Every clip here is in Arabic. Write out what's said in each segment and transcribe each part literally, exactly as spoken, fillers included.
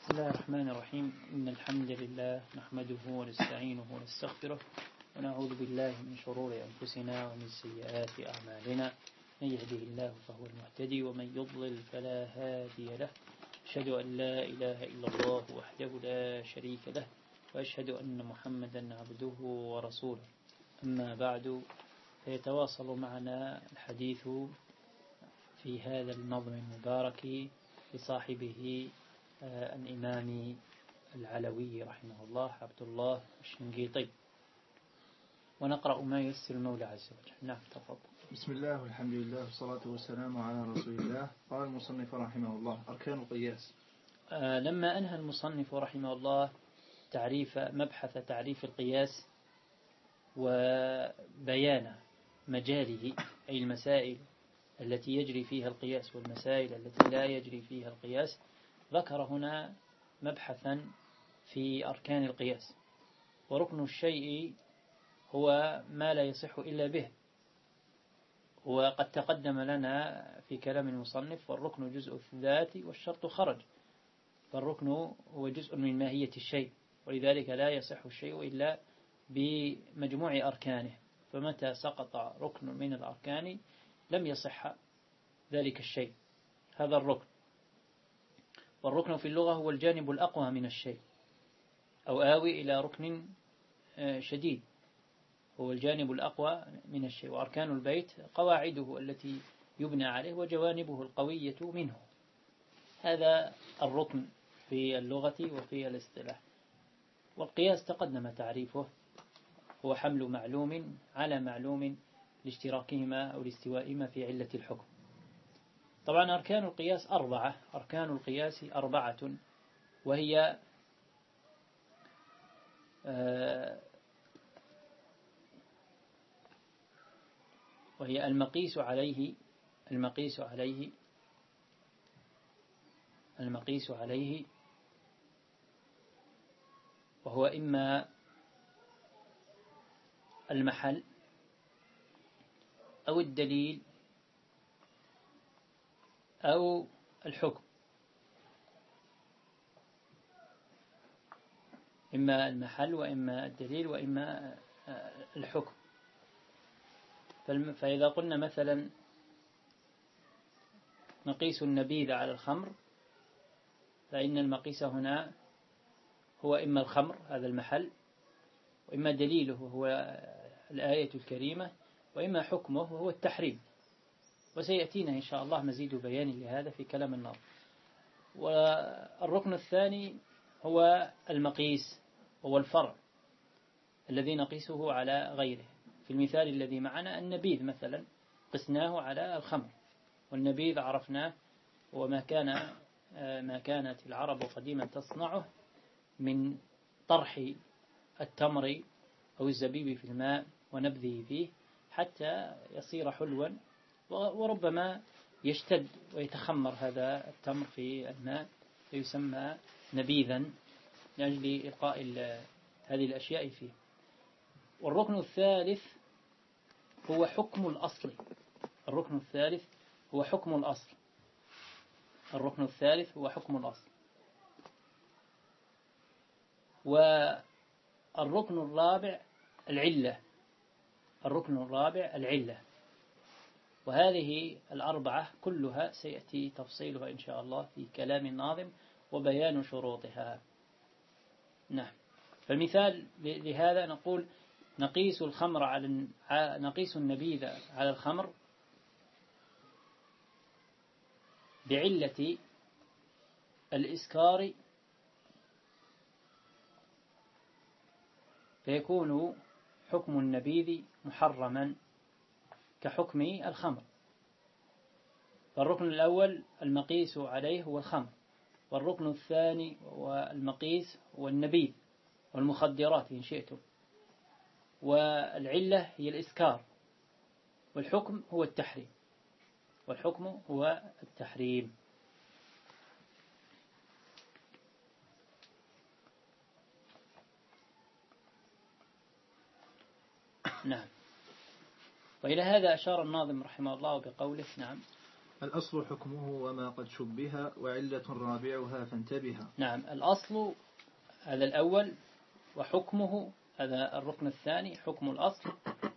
بسم الله الرحمن الرحيم. إن الحمد لله نحمده ونستعينه ونستغفره ونعوذ بالله من شرور أنفسنا ومن سيئات أعمالنا. من يهده الله فهو المهتدي ومن يضلل فلا هادي له. أشهد أن لا إله إلا الله وحده لا شريك له وأشهد أن محمدا عبده ورسوله. أما بعد، فيتواصل معنا الحديث في هذا النظم المبارك لصاحبه الإمام العلوي رحمه الله عبد الله الشنقيطي، ونقرأ ما ييسر المولى عز وجل. نعم تفضل. بسم الله والحمد لله والصلاة والسلام على رسول الله. قال المصنف رحمه الله: أركان القياس. آه لما أنهى المصنف رحمه الله تعريف مبحث تعريف القياس وبيان مجاله، أي المسائل التي يجري فيها القياس والمسائل التي لا يجري فيها القياس، ذكر هنا مبحثا في أركان القياس. وركن الشيء هو ما لا يصح إلا به، وقد تقدم لنا في كلام المصنف: والركن جزء الذات والشرط خرج. فالركن هو جزء من ماهية الشيء، ولذلك لا يصح الشيء إلا بمجموع أركانه، فمتى سقط ركن من الأركان لم يصح ذلك الشيء. هذا الركن. والركن في اللغة هو الجانب الأقوى من الشيء، أو آوي إلى ركن شديد، هو الجانب الأقوى من الشيء. وأركان البيت قواعده التي يبنى عليه وجوانبه القوية منه. هذا الركن في اللغة وفي الاصطلاح. والقياس تقدم تعريفه: هو حمل معلوم على معلوم لاشتراكهما أو لاستوائهما في علة الحكم. طبعا أركان القياس أربعة. أركان القياس أربعة، وهي وهي المقيس عليه المقيس عليه المقيس عليه وهو إما المحل أو الدليل أو الحكم. إما المحل وإما الدليل وإما الحكم. فإذا قلنا مثلا نقيس النبيذ على الخمر، فإن المقيس هنا هو إما الخمر، هذا المحل، وإما دليله هو الآية الكريمة، وإما حكمه هو التحريم. وسيأتينا إن شاء الله مزيد بيان لهذا في كلام النار. والركن الثاني هو المقيس، هو الفرع الذي نقيسه على غيره. في المثال الذي معنا النبيذ مثلا قسناه على الخمر، والنبيذ عرفناه وما كان ما كانت العرب قديما تصنعه من طرح التمر أو الزبيب في الماء ونبذه فيه حتى يصير حلوا، وربما يشتد ويتخمر هذا التمر في الماء فيسمى نبيذا لأجل إلقاء هذه الأشياء فيه. والركن الثالث هو حكم الأصل. الركن الثالث هو حكم الأصل. الركن الثالث هو حكم الأصل. والركن الرابع العلة. الركن الرابع العلة. وهذه الأربعة كلها سيأتي تفصيلها إن شاء الله في كلام الناظم وبيان شروطها. نعم. فالمثال لهذا نقول نقيس الخمر على نقيس النبيذ على الخمر بعلة الإسكار، فيكون حكم النبيذ محرما كحكم الخمر. فالركن الأول المقيس عليه هو الخمر، والركن الثاني هو المقيس والنبيذ والمخدرات إن شئتم، والعلة هي الإسكار، والحكم هو التحريم والحكم هو التحريم. نعم. وإلى هذا أشار الناظم رحمه الله بقوله: نعم الأصل حكمه وما قد شبه وعلة رابعها فانتبها. نعم، الأصل هذا الأول، وحكمه هذا الركن الثاني، حكم الأصل،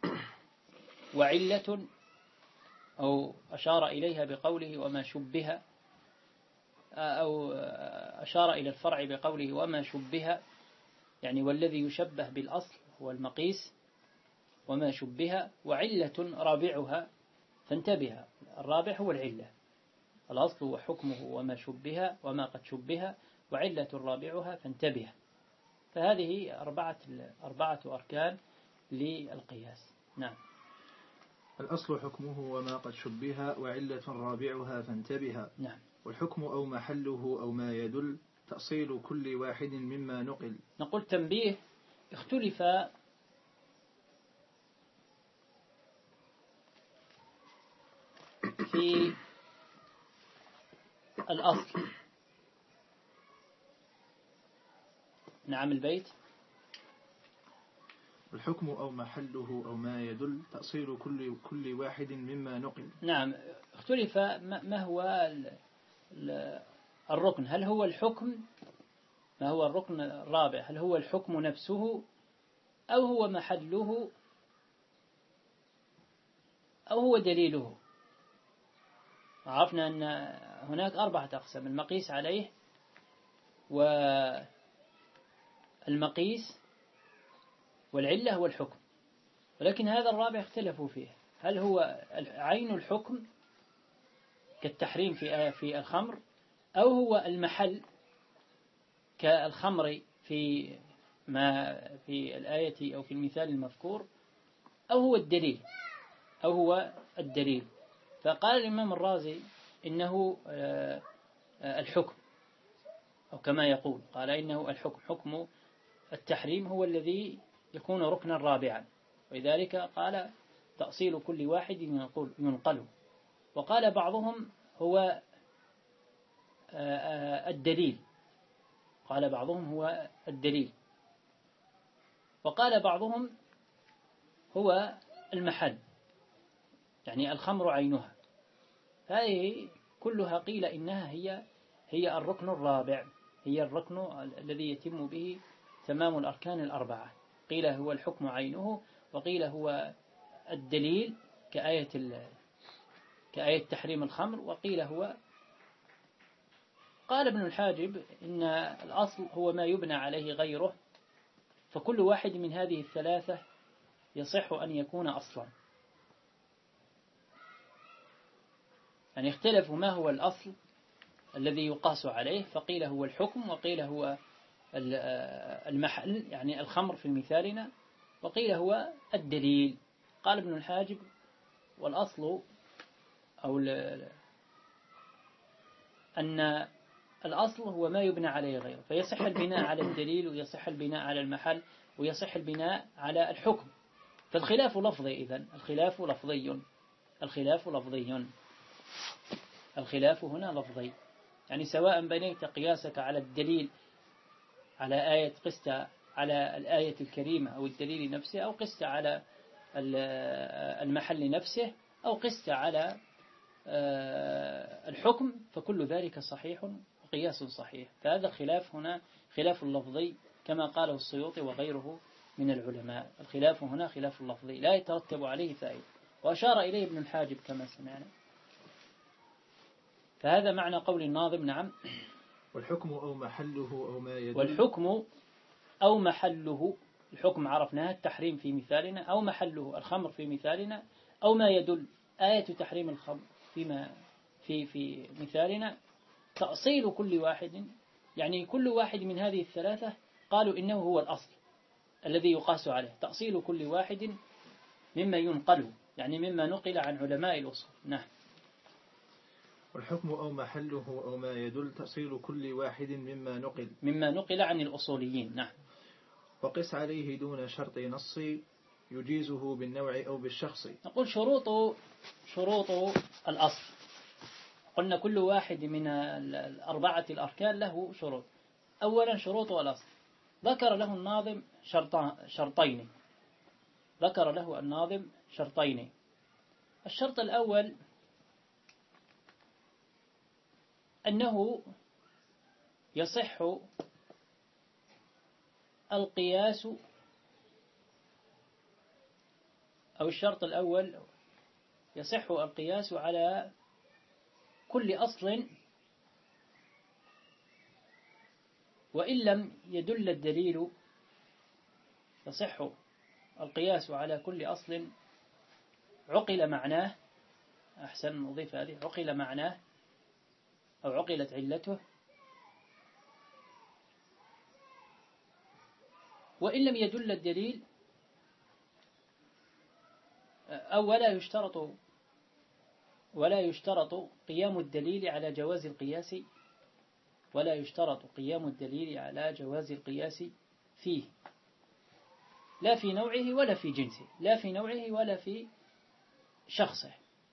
وعلة أو أشار إليها بقوله وما شبه، أو أشار إلى الفرع بقوله وما شبه، يعني والذي يشبه بالأصل هو المقيس، وما شبه، وعلة رابعها فانتبه. الرابع هو العلة. الأصل وحكمه وما شبه وما قد شبه وعلة رابعها فانتبه. فهذه أربعة أربعة أركان للقياس. نعم. الأصل حكمه وما قد شبه وعلة رابعها فانتبه. نعم. والحكم أو محله أو ما يدل تأصيل كل واحد مما نقل. نقول تنبيه، اختلف في الأصل. نعم البيت. الحكم أو محله أو ما يدل تأصيل كل كل واحد مما نقل. نعم، اختلف ما هو الركن، هل هو الحكم، ما هو الركن الرابع، هل هو الحكم نفسه أو هو محله أو هو دليله. عرفنا أن هناك أربعة أقسام: المقيس عليه، والمقيس، والعلة، والحكم. ولكن هذا الرابع اختلفوا فيه، هل هو عين الحكم كالتحريم في في الخمر، أو هو المحل كالخمر في ما في الآية أو في المثال المذكور، أو هو الدليل أو هو الدليل. فقال الإمام الرازي إنه الحكم، أو كما يقول قال إنه الحكم، حكم التحريم هو الذي يكون ركنا رابعا، ولذلك قال تأصيل كل واحد ينقل. وقال بعضهم هو الدليل، قال بعضهم هو الدليل، وقال بعضهم هو المحل، يعني الخمر عينها. هذه كلها قيل إنها هي هي الركن الرابع، هي الركن الذي يتم به تمام الأركان الأربعة. قيل هو الحكم عينه، وقيل هو الدليل كآية كآية تحريم الخمر، وقيل هو. قال ابن الحاجب إن الأصل هو ما يبنى عليه غيره، فكل واحد من هذه الثلاثة يصح أن يكون أصلا. يعني اختلفوا ما هو الأصل الذي يقاس عليه، فقيل هو الحكم، وقيل هو المحل يعني الخمر في مثالنا، وقيل هو الدليل. قال ابن الحاجب والأصل أو أن الأصل هو ما يبنى عليه غيره، فيصح البناء على الدليل، ويصح البناء على المحل، ويصح البناء على الحكم. فالخلاف لفظي، إذن الخلاف لفظي، الخلاف لفظي، الخلاف هنا لفظي. يعني سواء بنيت قياسك على الدليل، على آية قست على الآية الكريمة أو الدليل نفسه، أو قست على المحل نفسه، أو قست على الحكم، فكل ذلك صحيح وقياس صحيح. فهذا الخلاف هنا خلاف لفظي كما قاله السيوطي وغيره من العلماء. الخلاف هنا خلاف لفظي لا يترتب عليه فائدة، وأشار إليه ابن الحاجب كما سمعنا. فهذا معنى قول الناظم. نعم. والحكم أو محله أو ما يدل. والحكم أو محله، الحكم عرفناها التحريم في مثالنا، أو محله الخمر في مثالنا، أو ما يدل آية تحريم الخمر فيما في في مثالنا. تأصيل كل واحد، يعني كل واحد من هذه الثلاثة قالوا إنه هو الأصل الذي يقاس عليه. تأصيل كل واحد مما ينقل، يعني مما نقل عن علماء الأصول. نعم. والحكم أو محله أو ما يدل تأصيل كل واحد مما نقل مما نقل عن الأصوليين. نعم. وقس عليه دون شرط نص يجيزه بالنوع أو بالشخص. نقول شروط شروط الأصل. قلنا كل واحد من الأربعة الأركان له شروط. أولا شروط الأصل، ذكر له الناظم شرطين ذكر له الناظم شرطين. الشرط الأول أنه يصح القياس، أو الشرط الأول يصح القياس على كل أصل وإن لم يدل الدليل. يصح القياس على كل أصل عقل معناه، أحسن نضيف هذه، عقل معناه أو عقلت علته، وإن لم يدل الدليل، أو ولا يشترط ولا يشترط قيام الدليل على جواز القياس ولا يشترط قيام الدليل على جواز القياس فيه، لا في نوعه ولا في جنسه، لا في نوعه ولا في شخصه.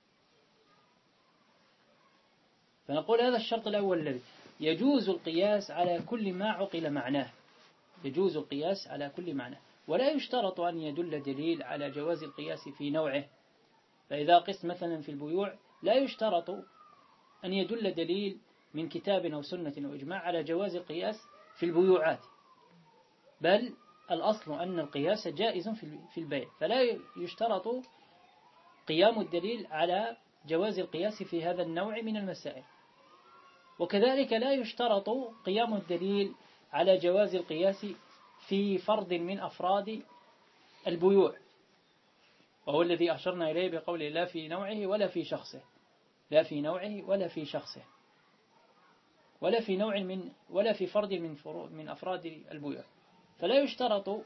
فنقول هذا الشرط الأول الذي يجوز القياس على كل ما عقل معناه، يجوز القياس على كل معنى، ولا يشترط أن يدل دليل على جواز القياس في نوعه. فإذا قست مثلا في البيوع لا يشترط أن يدل دليل من كتاب أو سنة أو إجماع على جواز القياس في البيوعات، بل الأصل أن القياس جائز في البيع، فلا يشترط قيام الدليل على جواز القياس في هذا النوع من المسائل. وكذلك لا يشترط قيام الدليل على جواز القياس في فرد من أفراد البيوع، وهو الذي أشرنا إليه بقوله لا في نوعه ولا في شخصه، لا في نوعه ولا في شخصه، ولا في نوع من ولا في فرد من من أفراد البيوع. فلا يشترط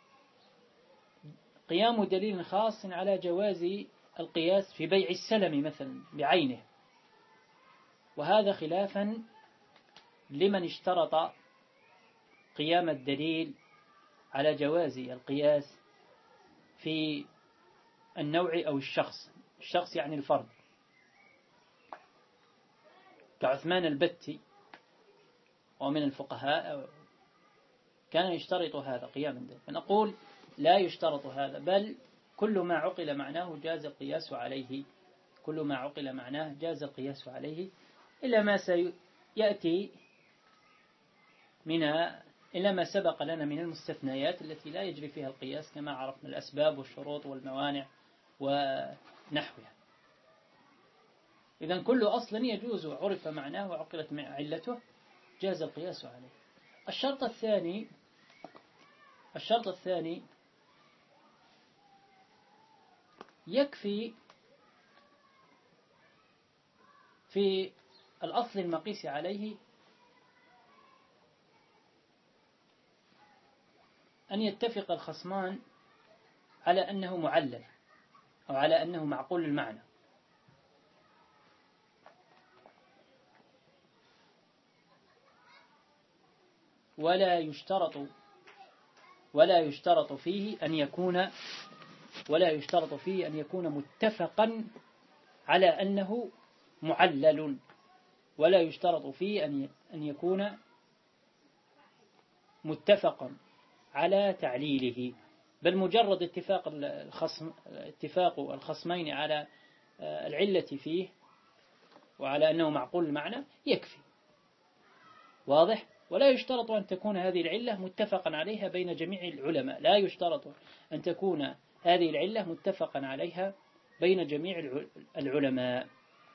قيام دليل خاص على جواز القياس في بيع السلم مثلا بعينه، وهذا خلافا لمن اشترط قيام الدليل على جواز القياس في النوع أو الشخص، الشخص يعني الفرد، كعثمان البتي ومن الفقهاء كان يشترط هذا قيام الدليل. فنقول لا يشترط هذا، بل كل ما عقل معناه جاز القياس عليه، كل ما عقل معناه جاز القياس عليه، إلا ما سيأتي منها، إلا ما سبق لنا من المستثنيات التي لا يجري فيها القياس، كما عرفنا الأسباب والشروط والموانع ونحوها. إذن كل أصل يجوز عرف معناه وعقلت علته جاز القياس عليه. الشرط الثاني الشرط الثاني يكفي في الأصل المقيس عليه أن يتفق الخصمان على أنه معلل أو على أنه معقول المعنى، ولا يشترط ولا يشترط فيه أن يكون ولا يشترط فيه أن يكون متفقا على أنه معلل، ولا يشترط فيه أن أن يكون متفقا على تعليله، بل مجرد اتفاق الخصم اتفاق الخصمين على العلة فيه وعلى أنه معقول المعنى يكفي. واضح؟ ولا يشترط أن تكون هذه العلة متفقا عليها بين جميع العلماء، لا يشترط أن تكون هذه العلة متفقا عليها بين جميع العلماء.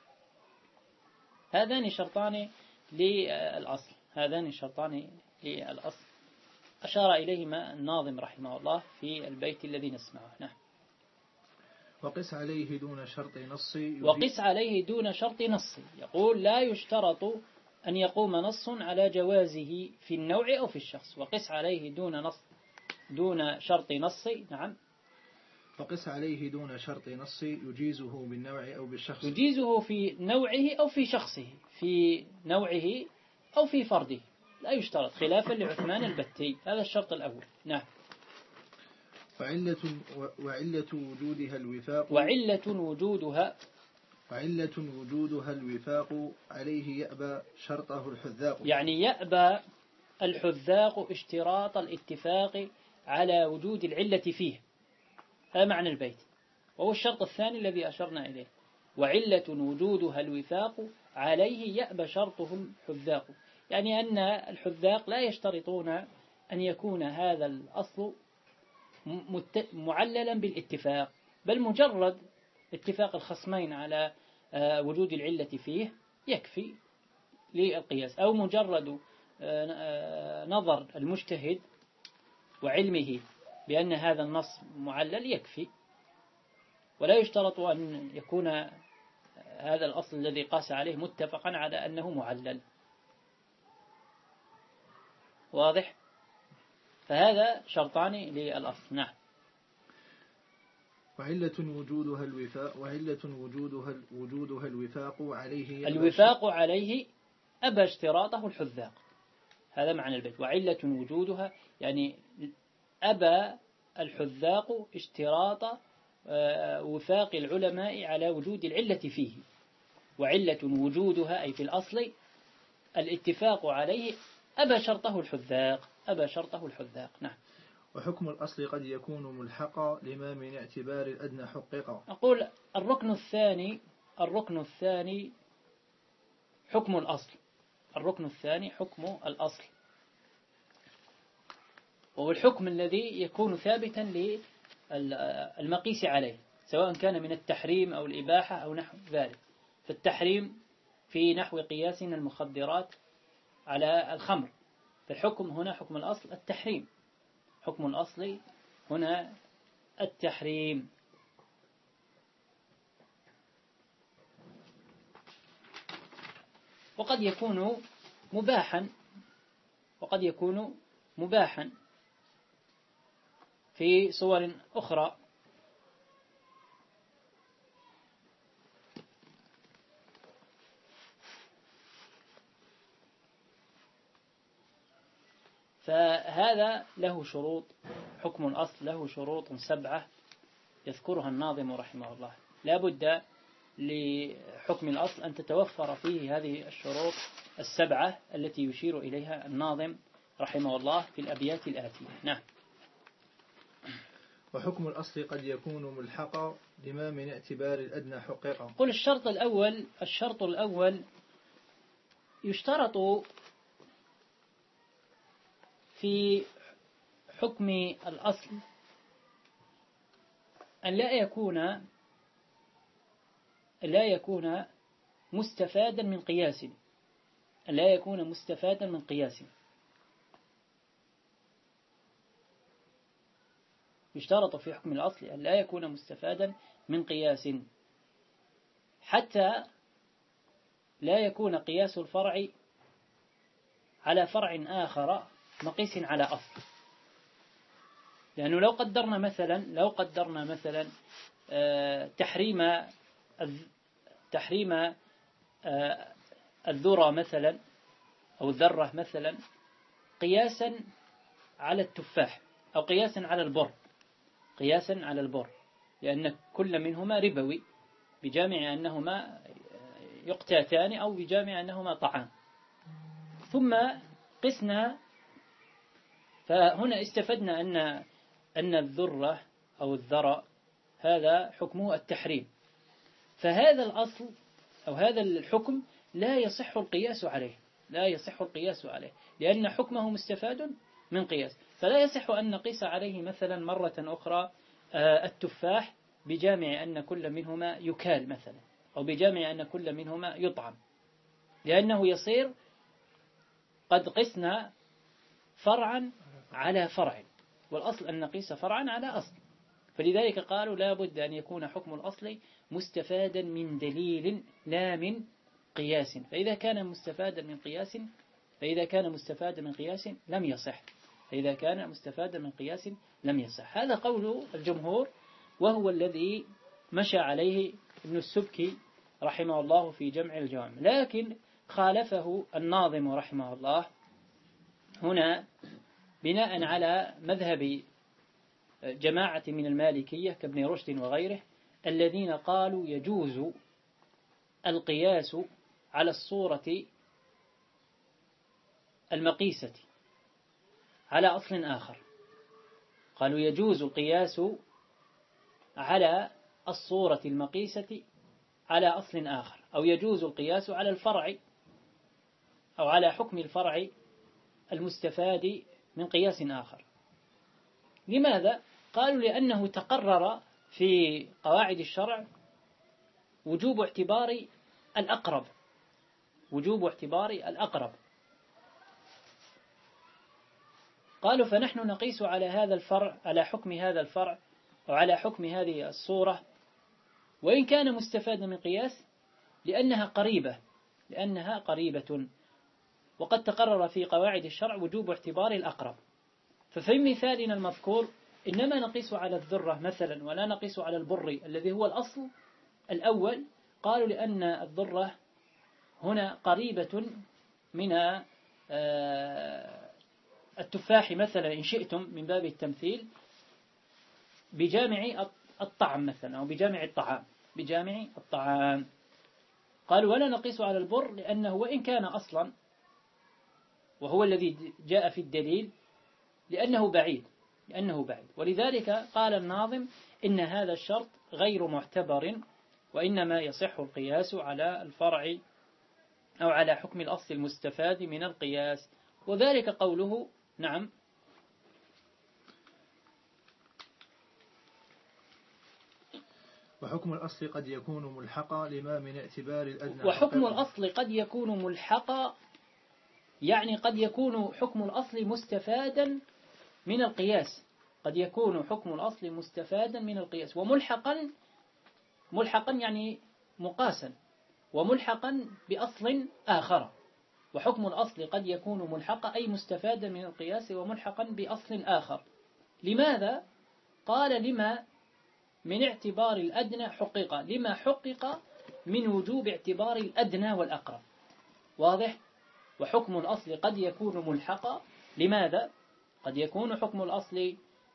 هذان شرطان للأصل هذان شرطان للأصل أشار إليهما الناظم رحمه الله في البيت الذي نسمعه. نعم. وقس عليه دون شرط نصي وقس عليه دون شرط نصي، يقول لا يشترط أن يقوم نص على جوازه في النوع أو في الشخص. وقس عليه دون نص دون شرط نصي. نعم. وقس عليه دون شرط نصي يجيزه بالنوع أو بالشخص، يجيزه في نوعه أو في شخصه، في نوعه أو في فرده، لا يشترط، خلافا لعثمان البتي. هذا الشرط الأول. نعم. وعلة, وعلة وجودها الوفاق وعلة وجودها وعلة وجودها الوفاق عليه يأبى شرطه الحذاق، يعني يأبى الحذاق اشتراط الاتفاق على وجود العلة فيه. هذا معنى البيت، وهو الشرط الثاني الذي أشرنا إليه، وعلة وجودها الوفاق عليه يأبى شرطه الحذاق. يعني أن الحذاق لا يشترطون أن يكون هذا الأصل معللا بالاتفاق، بل مجرد اتفاق الخصمين على وجود العلة فيه يكفي للقياس، أو مجرد نظر المجتهد وعلمه بأن هذا النص معلل يكفي، ولا يشترط أن يكون هذا الأصل الذي قاس عليه متفقا على أنه معلل. واضح؟ فهذا شرطان للأصل. نعم. وعلة وجودها الوفاق وعلة وجودها وجودها الوفاق عليه الوفاق عليه أبى اشتراطه الحذاق، هذا معنى البيت. وعلة وجودها يعني أبى الحذاق اشتراط وفاق العلماء على وجود العلة فيه. وعلة وجودها أي في الأصل الاتفاق عليه أبى شرطه الحذاق، أبى شرطه الحذاق. نعم. وحكم الأصل قد يكون ملحقا لما من اعتبار الأدنى حققا. أقول الركن الثاني الركن الثاني حكم الأصل. الركن الثاني حكم الأصل، وهو الحكم الذي يكون ثابتا للمقيس عليه، سواء كان من التحريم أو الإباحة أو نحو ذلك. فالتحريم في نحو قياسنا المخدرات على الخمر، فالحكم هنا حكم الأصل التحريم، حكم الأصل هنا التحريم. وقد يكون مباحا وقد يكون مباحا في صور أخرى. فهذا له شروط، حكم الأصل له شروط سبعة يذكرها الناظم رحمه الله. لا بد لحكم الأصل أن تتوفر فيه هذه الشروط السبعة التي يشير إليها الناظم رحمه الله في الأبيات الآتية. نعم. وحكم الأصل قد يكون ملحقا لما من اعتبار الأدنى حققا. قل الشرط الأول الشرط الأول يشترط في حكم الأصل أن لا يكون لا يكون مستفادا من قياس أن لا يكون مستفادا من قياس. يشترط في حكم الأصل أن لا يكون مستفادا من قياس، حتى لا يكون قياس الفرع على فرع آخر مقيس على أصل. لأنه لو قدرنا مثلا لو قدرنا مثلا تحريم تحريم الذرة مثلا أو الذرة مثلا قياسا على التفاح أو قياسا على البر قياسا على البر لأن كل منهما ربوي بجامع أنهما يقتاتان أو بجامع أنهما طعام، ثم قسنا. فهنا استفدنا أن أن الذرة أو الذرة هذا حكمه التحريم، فهذا الأصل أو هذا الحكم لا يصح القياس عليه لا يصح القياس عليه لأن حكمه مستفاد من قياس. فلا يصح أن نقيس عليه مثلا مرة أخرى التفاح بجامع أن كل منهما يكال مثلا، أو بجامع أن كل منهما يطعم، لأنه يصير قد قسنا فرعا على فرع، والأصل أن نقيس فرعا على أصل. فلذلك قالوا لا بد أن يكون حكم الأصل مستفادا من دليل لا من قياس، فإذا كان مستفادا من قياس فإذا كان مستفادا من قياس لم يصح فإذا كان مستفادا من قياس لم يصح. هذا قول الجمهور، وهو الذي مشى عليه ابن السبكي رحمه الله في جمع الجوامع، لكن خالفه الناظم رحمه الله هنا بناء على مذهب جماعة من المالكية كابن رشد وغيره، الذين قالوا يجوز القياس على الصورة المقيسة على أصل آخر. قالوا يجوز القياس على الصورة المقيسة على أصل آخر، أو يجوز القياس على الفرع أو على حكم الفرع المستفاد من قياس آخر. لماذا؟ قالوا لأنه تقرر في قواعد الشرع وجوب اعتبار الأقرب، وجوب اعتبار الأقرب. قالوا فنحن نقيس على هذا الفرع، على حكم هذا الفرع أو على حكم هذه الصورة، وإن كان مستفادا من قياس، لأنها قريبة، لأنها قريبة، وقد تقرر في قواعد الشرع وجوب اعتبار الأقرب. ففي مثالنا المذكور إنما نقيس على الذرة مثلا ولا نقيس على البر الذي هو الأصل الأول. قالوا لأن الذرة هنا قريبة من التفاح مثلا إن شئتم من باب التمثيل، بجامع الطعم مثلا أو بجامع الطعام، بجامع الطعام. قالوا ولا نقيس على البر لأنه وإن كان أصلا، وهو الذي جاء في الدليل، لأنه بعيد، لأنه بعيد. ولذلك قال الناظم إن هذا الشرط غير معتبر، وإنما يصح القياس على الفرع أو على حكم الأصل المستفاد من القياس. وذلك قوله نعم وحكم الأصل قد يكون ملحقا لما من اعتبار الأدنى. وحكم الأصل قد يكون ملحقا، يعني قد يكون حكم الأصل مستفادا من القياس، قد يكون حكم الأصل مستفادا من القياس. وملحقا، ملحقا يعني مقاسا، وملحقا بأصل آخر. وحكم الأصل قد يكون ملحقا أي مستفادا من القياس وملحقا بأصل آخر. لماذا؟ قال لما من اعتبار الأدنى حقق، لما حقق من وجوب اعتبار الأدنى والأقرب. واضح؟ وحكم الأصل قد يكون ملحقا، لماذا؟ قد يكون حكم الأصل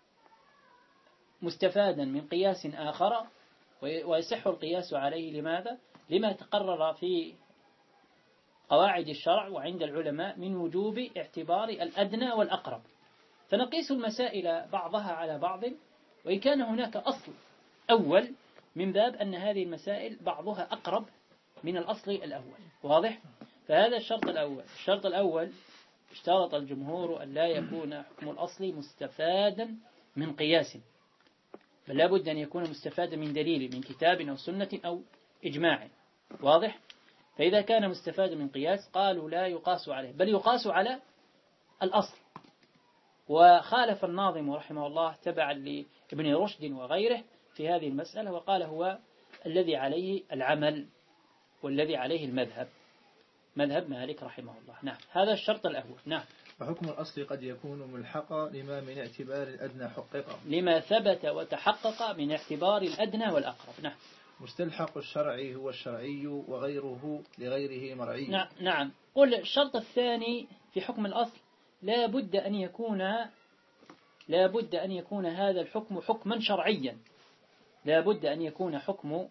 مستفادا من قياس آخر ويصح القياس عليه. لماذا؟ لما تقرر في قواعد الشرع وعند العلماء من وجوب اعتبار الأدنى والأقرب. فنقيس المسائل بعضها على بعض، وإن كان هناك أصل أول، من باب أن هذه المسائل بعضها أقرب من الأصل الأول. واضح؟ فهذا الشرط الأول. الشرط الأول اشترط الجمهور أن لا يكون حكم الأصل مستفادا من قياس، بل لا بد أن يكون مستفادا من دليل، من كتاب أو سنة أو إجماع. واضح؟ فإذا كان مستفادا من قياس قالوا لا يقاس عليه، بل يقاس على الأصل. وخالف الناظم رحمه الله تبعا لابن رشد وغيره في هذه المسألة، وقال هو الذي عليه العمل والذي عليه المذهب، مذهب مالك رحمه الله. نعم، هذا الشرط الأول. نعم. وحكم الأصل قد يكون ملحقا لما من اعتبار الأدنى حقق، لما ثبت وتحقق من اعتبار الأدنى والأقرب. نعم. مستلحق الشرعي هو الشرعي وغيره لغيره مرعي. نعم. نعم. قل الشرط الثاني في حكم الأصل لا بد أن يكون لا بد أن يكون هذا الحكم حكما شرعيا، لا بد أن يكون حكم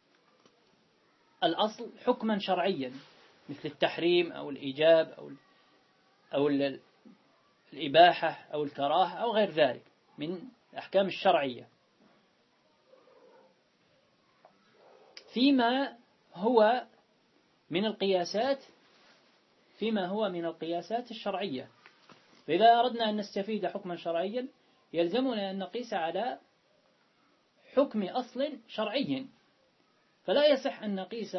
الأصل حكما شرعيا، مثل التحريم أو الإيجاب أو أو الإباحة أو الكراهة أو غير ذلك من الأحكام الشرعية، فيما هو من القياسات فيما هو من القياسات الشرعية. فإذا أردنا أن نستفيد حكما شرعيا يلزمنا أن نقيس على حكم أصل شرعي، فلا يصح أن نقيس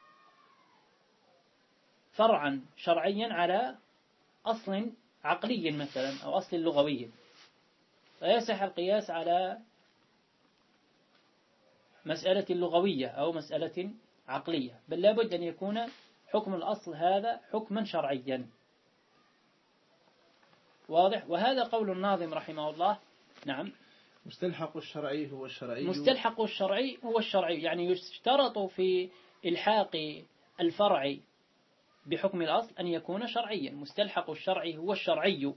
فرعا شرعيا على أصل عقلي مثلا أو أصل لغوي، لا يصح القياس على مسألة لغوية أو مسألة عقلية، بل لا بد أن يكون حكم الأصل هذا حكما شرعيا. واضح؟ وهذا قول الناظم رحمه الله. نعم. مستلحق الشرعي هو الشرعي مستلحق الشرعي هو الشرعي، يعني يشترط في إلحاق الفرع بحكم الأصل أن يكون شرعيا. مستلحق الشرعي هو الشرعي.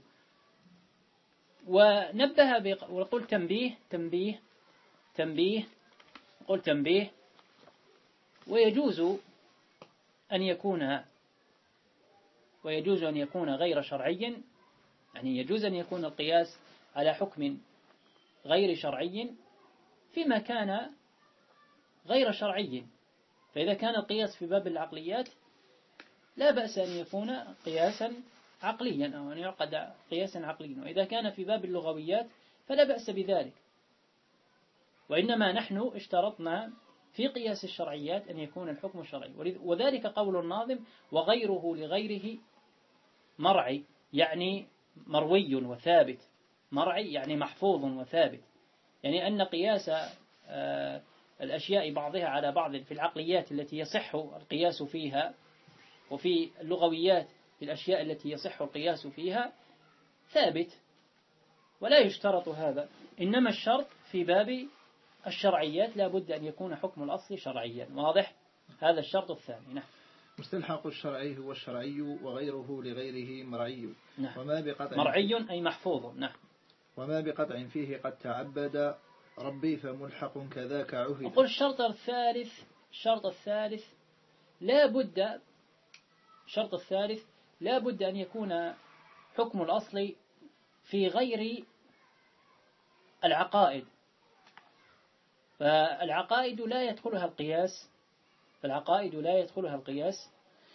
ونبه وقل تنبيه تنبيه تنبيه قل تنبيه ويجوز أن يكون ويجوز أن يكون غير شرعي، يعني يجوز أن يكون القياس على حكم غير شرعي فيما كان غير شرعي، فإذا كان القياس في باب العقليات لا بأس أن يكون قياسا عقليا أو أن يعقد قياسا عقليا، وإذا كان في باب اللغويات فلا بأس بذلك. وإنما نحن اشترطنا في قياس الشرعيات أن يكون الحكم شرعي، وذلك قول الناظم وغيره لغيره مرعي، يعني مروي وثابت. مرعي يعني محفوظ وثابت، يعني أن قياس الأشياء بعضها على بعض في العقليات التي يصح القياس فيها، وفي اللغويات في الأشياء التي يصح القياس فيها ثابت، ولا يشترط هذا. إنما الشرط في باب الشرعيات لا بد أن يكون حكم الأصل شرعيا. واضح؟ هذا الشرط الثاني. نعم. مستلحق الشرعي هو الشرعي وغيره لغيره مرعي. نعم. وما بقطع مرعي أي محفوظ. نعم. وما بقطع فيه قد تعبد ربي فملحق كذاك عهد. أقول الشرط الثالث الشرط الثالث لا بد الشرط الثالث لا بد أن يكون حكم الأصل في غير العقائد. فالعقائد لا يدخلها القياس فالعقائد لا يدخلها القياس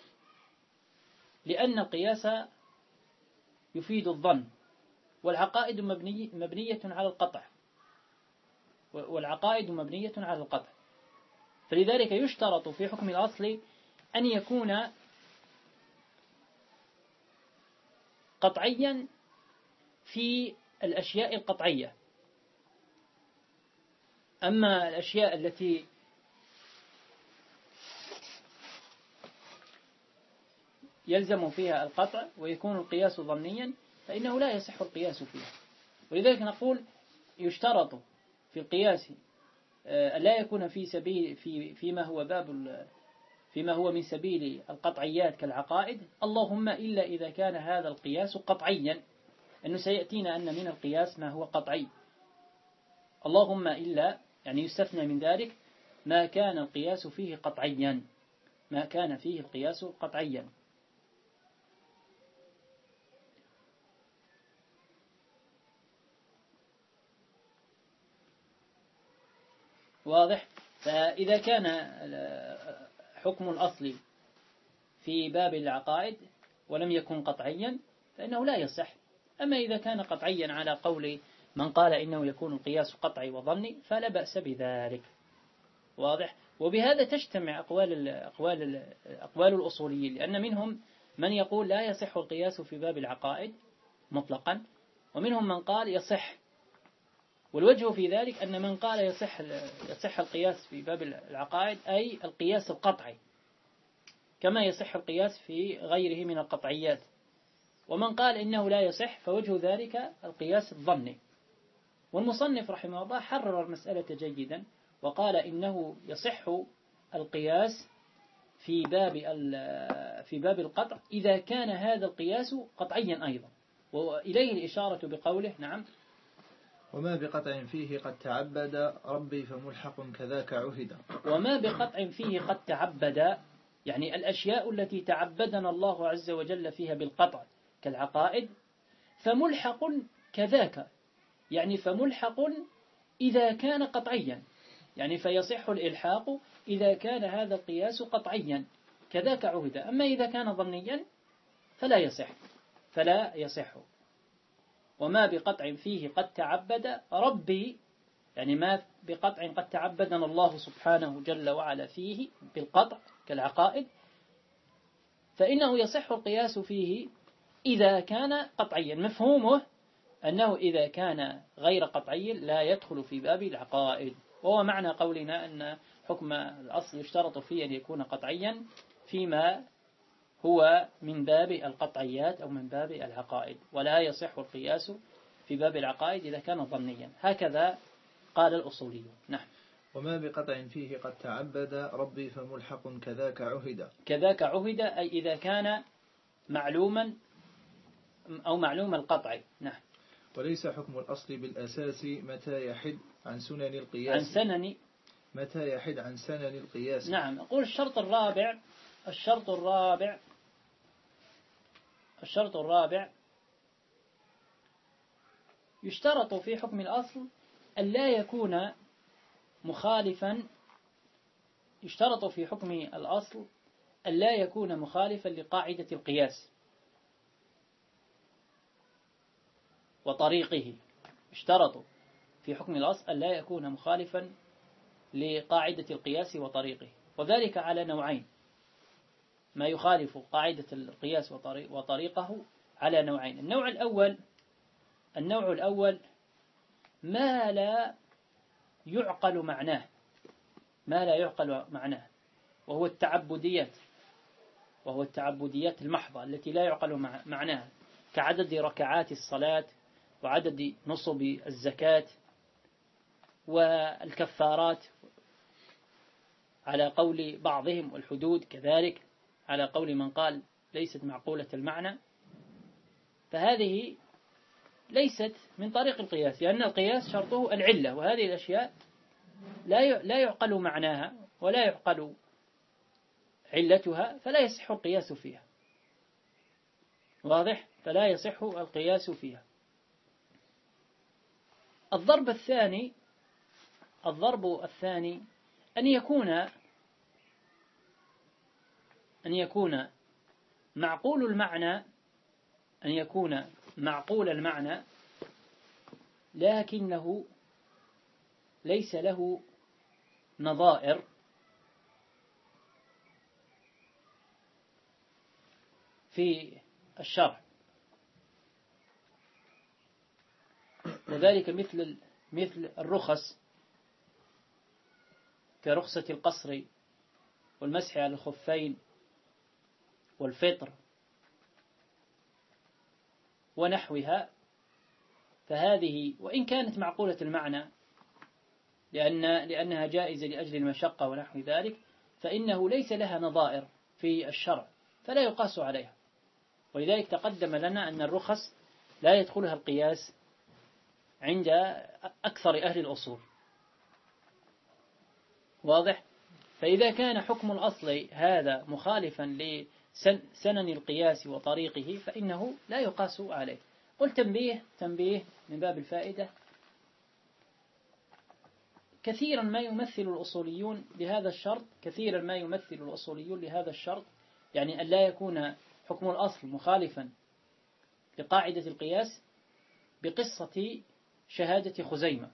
لأن القياس يفيد الظن، والعقائد مبني مبنية على القطع والعقائد مبنية على القطع فلذلك يشترط في حكم الأصل أن يكون قطعيا في الأشياء القطعية. أما الأشياء التي يلزم فيها القطع ويكون القياس ظنيا فإنه لا يصح القياس فيها. ولذلك نقول يشترط في القياس لا يكون في سبيل في فيما هو باب فيما هو من سبيل القطعيات كالعقائد، اللهم إلا إذا كان هذا القياس قطعيا، أنه سيأتينا أن من القياس ما هو قطعي. اللهم إلا يعني يستثنى من ذلك ما كان القياس فيه قطعيا ما كان فيه القياس قطعيا. واضح؟ فإذا كان حكم الأصل في باب العقائد ولم يكن قطعيا فإنه لا يصح. أما إذا كان قطعيا على قول من قال إنه يكون القياس قطعي وظني فلا بأس بذلك. واضح؟ وبهذا تجتمع أقوال أقوال أقوال الأصوليين، لأن منهم من يقول لا يصح القياس في باب العقائد مطلقا، ومنهم من قال يصح. والوجه في ذلك أن من قال يصح يصح القياس في باب العقائد أي القياس القطعي كما يصح القياس في غيره من القطعيات، ومن قال إنه لا يصح فوجه ذلك القياس الظني. والمصنف رحمه الله حرر المسألة جيدا وقال إنه يصح القياس في باب في باب القطع إذا كان هذا القياس قطعيا أيضا، وإليه الإشارة بقوله نعم وما بقطع فيه قد تعبد ربي فملحق كذاك عهد. وما بقطع فيه قد تعبد يعني الأشياء التي تعبدنا الله عز وجل فيها بالقطع كالعقائد فملحق كذاك، يعني فملحق إذا كان قطعيا، يعني فيصح الإلحاق إذا كان هذا القياس قطعيا كذاك عهد. أما إذا كان ظنيا فلا يصح فلا يصح. وما بقطع فيه قد تعبد ربي يعني ما بقطع قد تعبدنا الله سبحانه جل وعلا فيه بالقطع كالعقائد فإنه يصح القياس فيه إذا كان قطعيا. مفهومه أنه إذا كان غير قطعي لا يدخل في باب العقائد، وهو معنى قولنا أن حكم الأصل يشترط فيه أن يكون قطعيا فيما هو من باب القطعيات أو من باب العقائد، ولا يصح القياس في باب العقائد إذا كان ظنيا. هكذا قال الأصوليون. نعم. وما بقطع فيه قد تعبد ربي فملحق كذاك عهد. كذاك عهد أي إذا كان معلوما أو معلوم القطع. نعم. وليس حكم الأصل بالأساس متى يحد عن سنن القياس عن سنن متى يحد عن سنن القياس. نعم. أقول الشرط الرابع الشرط الرابع الشرط الرابع يشترط في حكم الأصل أن لا يكون مخالفا يشترط في حكم الأصل ألا يكون مخالفا لقاعدة القياس وطريقه. اشترطوا في حكم الأصل ألا يكون مخالفا لقاعدة القياس وطريقه، وذلك على نوعين. ما يخالف قاعدة القياس وطريقه على نوعين. النوع الأول النوع الأول ما لا يعقل معناه ما لا يعقل معناه وهو التعبديات وهو التعبديات المحضة التي لا يعقل معناها، كعدد ركعات الصلاة وعدد نصب الزكاة والكفارات على قول بعضهم، والحدود كذلك على قول من قال ليست معقولة المعنى. فهذه ليست من طريق القياس، لأن القياس شرطه العلة، وهذه الأشياء لا لا يعقل معناها ولا يعقل علتها، فلا يصح القياس فيها. واضح؟ فلا يصح القياس فيها. الضرب الثاني الضرب الثاني أن يكون أن يكون معقول المعنى أن يكون معقول المعنى لكنه ليس له نظائر في الشرع، وذلك مثل مثل الرخص كرخصة القصر والمسح على الخفين والفطر ونحوها. فهذه وإن كانت معقولة المعنى لأن لأنها جائزة لأجل المشقة ونحو ذلك، فإنه ليس لها نظائر في الشرع فلا يقاس عليها. ولذلك تقدم لنا أن الرخص لا يدخلها القياس عند أكثر أهل الأصول. واضح؟ فإذا كان حكم الأصل هذا مخالفا لسنن القياس وطريقه فإنه لا يقاس عليه. قل تنبيه تنبيه من باب الفائدة: كثيرا ما يمثل الأصوليون لهذا الشرط كثيرا ما يمثل الأصوليون لهذا الشرط يعني أن لا يكون حكم الأصل مخالفا لقاعدة القياس بقصة شهادة خزيمة.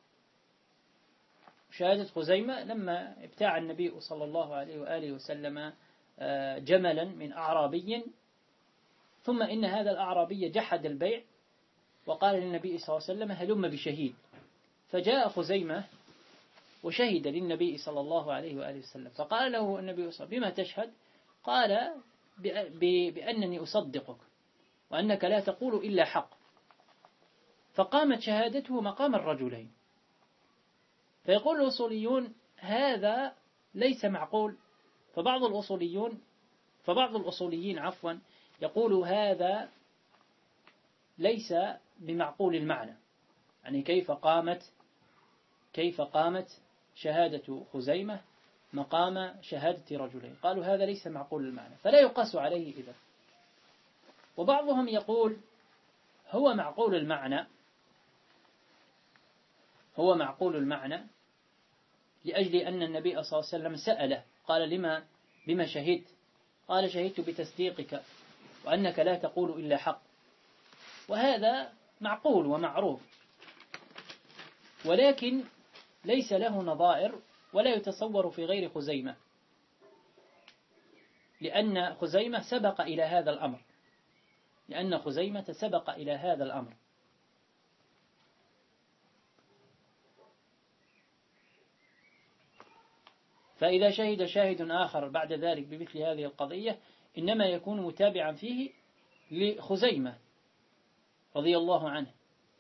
شهادة خزيمة لما ابتاع النبي صلى الله عليه وآله وسلم جملا من أعرابي، ثم إن هذا الأعرابي جحد البيع وقال للنبي صلى الله عليه وسلم هلم بشهيد، فجاء خزيمة وشهد للنبي صلى الله عليه وآله وسلم، فقال له النبي صلى الله عليه وسلم بما تشهد؟ قال بأنني أصدقك وأنك لا تقول إلا حق. فقامت شهادته مقام الرجلين. فيقول الأصوليون هذا ليس معقول، فبعض الأصوليون فبعض الأصوليين عفوا يقول هذا ليس بمعقول المعنى، يعني كيف قامت كيف قامت شهادة خزيمة مقام شهادة رجلين؟ قالوا هذا ليس معقول المعنى فلا يقاس عليه إذا. وبعضهم يقول هو معقول المعنى هو معقول المعنى لأجل أن النبي صلى الله عليه وسلم سأله قال لما بما شهدت؟ قال شهدت بتصديقك وأنك لا تقول إلا حق، وهذا معقول ومعروف، ولكن ليس له نظائر ولا يتصور في غير خزيمة، لأن خزيمة سبق إلى هذا الأمر لأن خزيمة سبق إلى هذا الأمر. فإذا شهد شاهد آخر بعد ذلك بمثل هذه القضية إنما يكون متابعا فيه لخزيمة رضي الله عنه،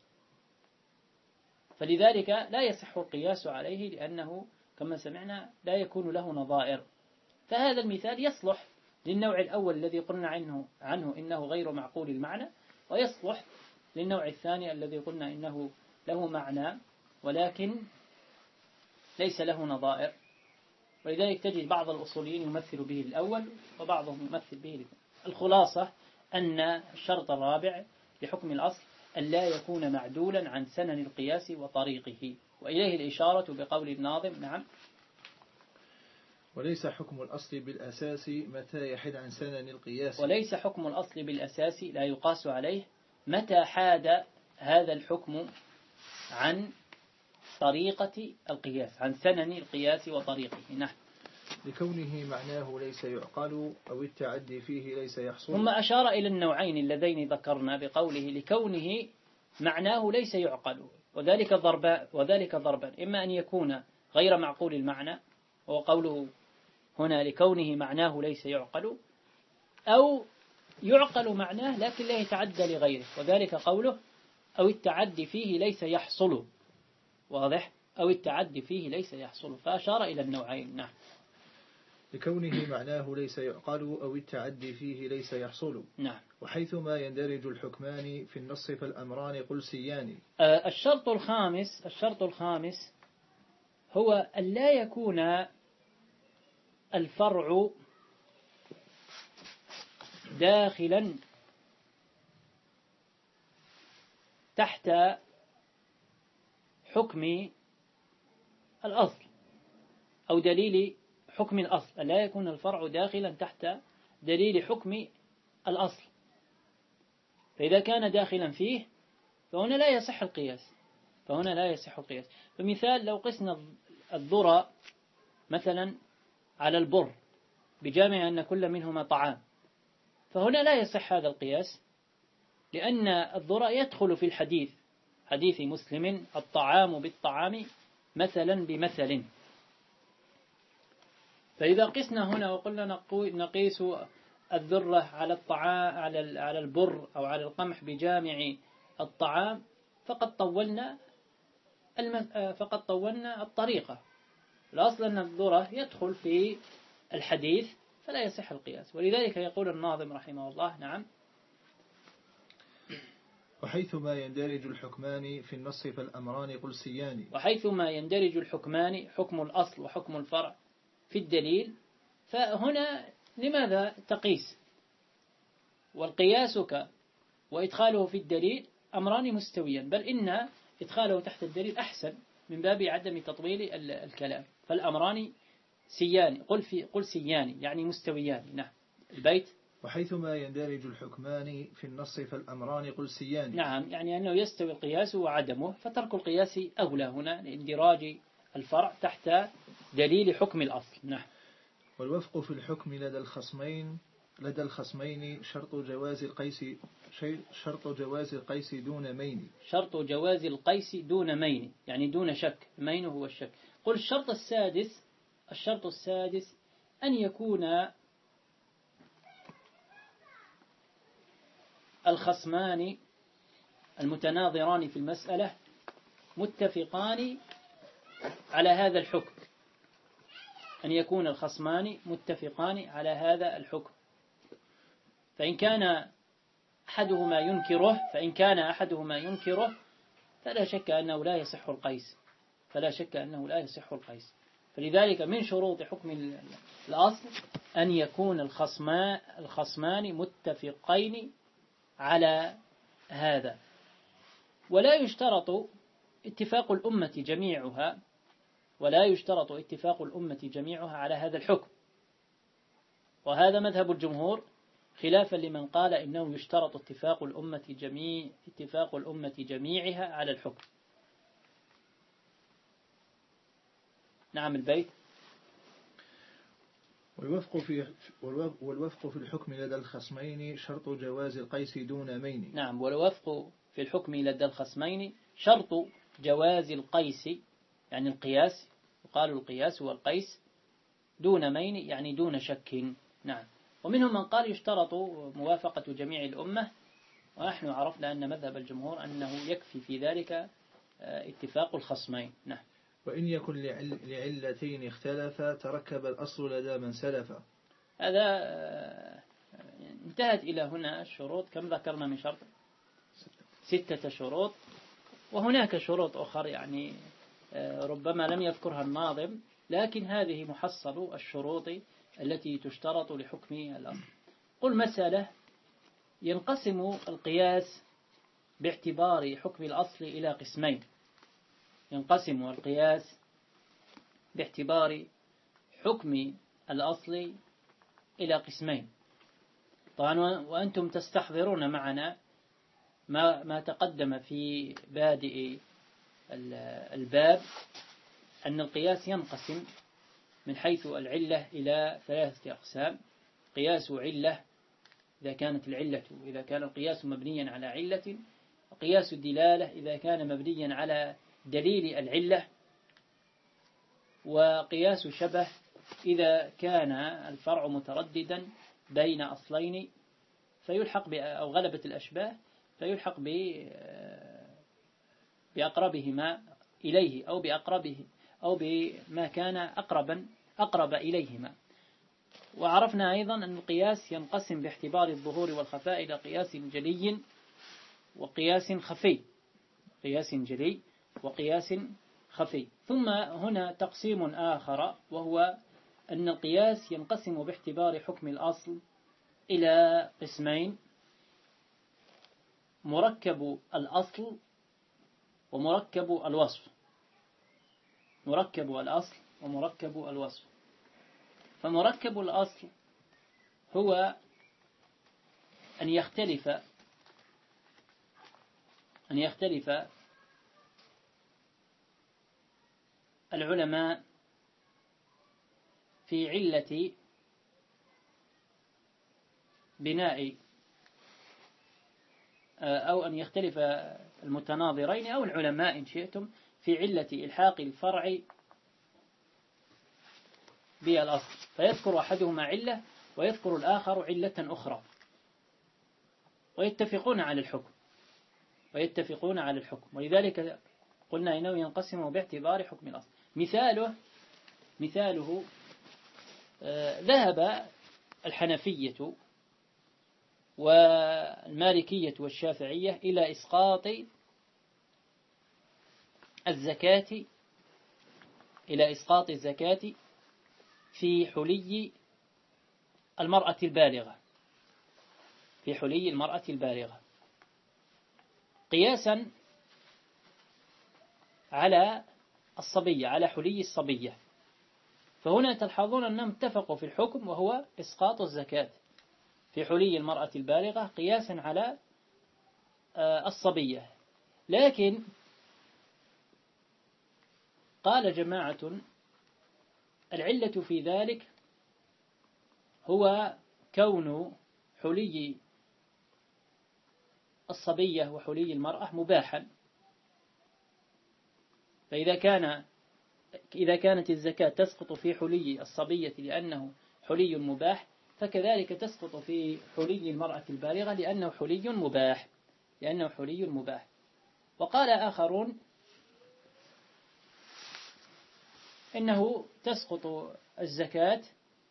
فلذلك لا يصح القياس عليه لأنه كما سمعنا لا يكون له نظائر. فهذا المثال يصلح للنوع الأول الذي قلنا عنه عنه إنه غير معقول المعنى، ويصلح للنوع الثاني الذي قلنا إنه له معنى ولكن ليس له نظائر. ولذلك تجد بعض الأصوليين يمثل به الأول وبعضهم يمثل به الثاني. الخلاصة أن الشرط الرابع لحكم الأصل أن لا يكون معدولا عن سنن القياس وطريقه، وإليه الإشارة بقول الناظم. نعم. وليس حكم الأصل بالأساس متى يحد عن سنن القياس. وليس حكم الأصل بالأساس لا يقاس عليه متى حاد هذا الحكم عن طريقة القياس، عن سنن القياس وطريقه. نعم. لكونه معناه ليس يعقل أو التعدي فيه ليس يحصل. ثم أشار إلى النوعين اللذين ذكرنا بقوله لكونه معناه ليس يعقل، وذلك ضربان وذلك ضربان إما أن يكون غير معقول المعنى، وقوله هنا لكونه معناه ليس يعقل، أو يعقل معناه لكن لا يتعدى لغيره، وذلك قوله أو التعدي فيه ليس يحصل. واضح؟ أو التعدي فيه ليس يحصل، فأشار إلى النوعين. نعم. لكونه معناه ليس يعقل أو التعدي فيه ليس يحصل. نعم. وحيثما يندرج الحكمان في النص فالأمران قلسيان. آه الشرط الخامس الشرط الخامس هو أن لا يكون الفرع داخلا تحت حكم الأصل أو دليل حكم الأصل، لا يكون الفرع داخلا تحت دليل حكم الأصل، فإذا كان داخلا فيه فهنا لا يصح القياس فهنا لا يصح القياس. فمثال لو قسنا الذرة مثلا على البر بجامع أن كل منهما طعام، فهنا لا يصح هذا القياس، لأن الذرة يدخل في الحديث حديث مسلم الطعام بالطعام مثلا بمثل. فإذا قسنا هنا وقلنا نقيس الذرة على الطعام على على البر أو على القمح بجامع الطعام فقد طولنا فقد طولنا الطريقة. الأصل أن الذرة يدخل في الحديث فلا يصح القياس، ولذلك يقول الناظم رحمه الله. نعم. وحيثما يندرج الحكمان في النص فالأمران قلسيان. وحيثما يندرج الحكمان حكم الأصل وحكم الفرع في الدليل، فهنا لماذا تقيس؟ والقياسك وإدخاله في الدليل أمران مستويان، بل إن إدخاله تحت الدليل أحسن من باب عدم تطويل الكلام. فالأمران سيان، قل في قل سيان يعني مستويان. نعم. البيت. وحيثما يندرج الحكمان في النص فالأمران قلسيان. نعم، يعني أنه يستوي القياس وعدمه، فترك القياس أولى هنا لاندراج الفرع تحت دليل حكم الأصل. نعم. والوفق في الحكم لدى الخصمين لدى الخصمين شرط جواز القيس شرط جواز القيس دون مين. شرط جواز القيس دون مين يعني دون شك، مين هو الشك. قل الشرط السادس الشرط السادس أن يكون الخصمان المتناظران في المسألة متفقان على هذا الحكم، أن يكون الخصمان متفقان على هذا الحكم. فإن كان أحدهما ينكره فإن كان أحدهما ينكره فلا شك أنه لا يصح القيس فلا شك أنه لا يصح القيس. فلذلك من شروط حكم الأصل أن يكون الخصمان الخصمان متفقين على هذا، ولا يشترط اتفاق الأمة جميعها ولا يشترط اتفاق الأمة جميعها على هذا الحكم، وهذا مذهب الجمهور خلافا لمن قال إنه يشترط اتفاق الأمة جميع اتفاق الأمة جميعها على الحكم. نعم. البيت. والوفق في والوفق في الحكم لدى الخصمين شرط جواز القيس دون مين. نعم. والوفق في الحكم لدى الخصمين شرط جواز القيس يعني القياس، وقالوا القياس هو القيس دون مين يعني دون شك. نعم. ومنهم من قال يشترط موافقة جميع الأمة، ونحن عرفنا أن مذهب الجمهور أنه يكفي في ذلك اتفاق الخصمين. نعم. وإن يكن لعلتين اختلفا تركب الأصل لدى من سلف. هذا انتهت إلى هنا الشروط. كم ذكرنا من شرط؟ ستة شروط، وهناك شروط أخر يعني ربما لم يذكرها الناظم، لكن هذه محصل الشروط التي تشترط لحكم الأصل. قل مسألة ينقسم القياس باعتبار حكم الأصل إلى قسمين. ينقسم القياس باعتبار حكم الأصل إلى قسمين. طبعا وأنتم تستحضرون معنا ما ما تقدم في بادئ الباب أن القياس ينقسم من حيث العلة إلى ثلاثة أقسام: قياس علة إذا كانت العلة إذا كان القياس مبنيا على علة، وقياس الدلالة إذا كان مبنيا على دليل العلة، وقياس شبه إذا كان الفرع مترددا بين أصلين فيلحق أو غلبة الأشباه فيلحق بأقربهما إليه أو بأقربه أو بما كان أقربا أقرب إليهما. وعرفنا أيضا أن القياس ينقسم باعتبار الظهور والخفاء إلى قياس جلي وقياس خفي، قياس جلي وقياس خفي. ثم هنا تقسيم آخر، وهو أن القياس ينقسم باعتبار حكم الأصل إلى قسمين: مركب الأصل ومركب الوصف. مركب الأصل ومركب الوصف. فمركب الأصل هو أن يختلف أن يختلف العلماء في علة بناء، أو أن يختلف المتناظرين أو العلماء إن شئتم في علة إلحاق الفرع بالأصل، فيذكر أحدهما علة ويذكر الآخر علة أخرى، ويتفقون على الحكم ويتفقون على الحكم ولذلك قلنا إنه ينقسم باعتبار حكم الأصل. مثاله مثاله آه ذهب الحنفية والمالكية والشافعية إلى إسقاط الزكاة إلى إسقاط الزكاة في حلي المرأة البالغة في حلي المرأة البالغة قياسا على الصبية، على حلي الصبية. فهنا تلحظون أنهم اتفقوا في الحكم، وهو إسقاط الزكاة في حلي المرأة البالغة قياسا على الصبية. لكن قال جماعة العلة في ذلك هو كون حلي الصبية وحلي المرأة مباحا، فإذا كان إذا كانت الزكاة تسقط في حلي الصبية لأنه حلي مباح، فكذلك تسقط في حلي المرأة البالغة لأنه حلي مباح لأنه حلي مباح. وقال آخرون إنه تسقط الزكاة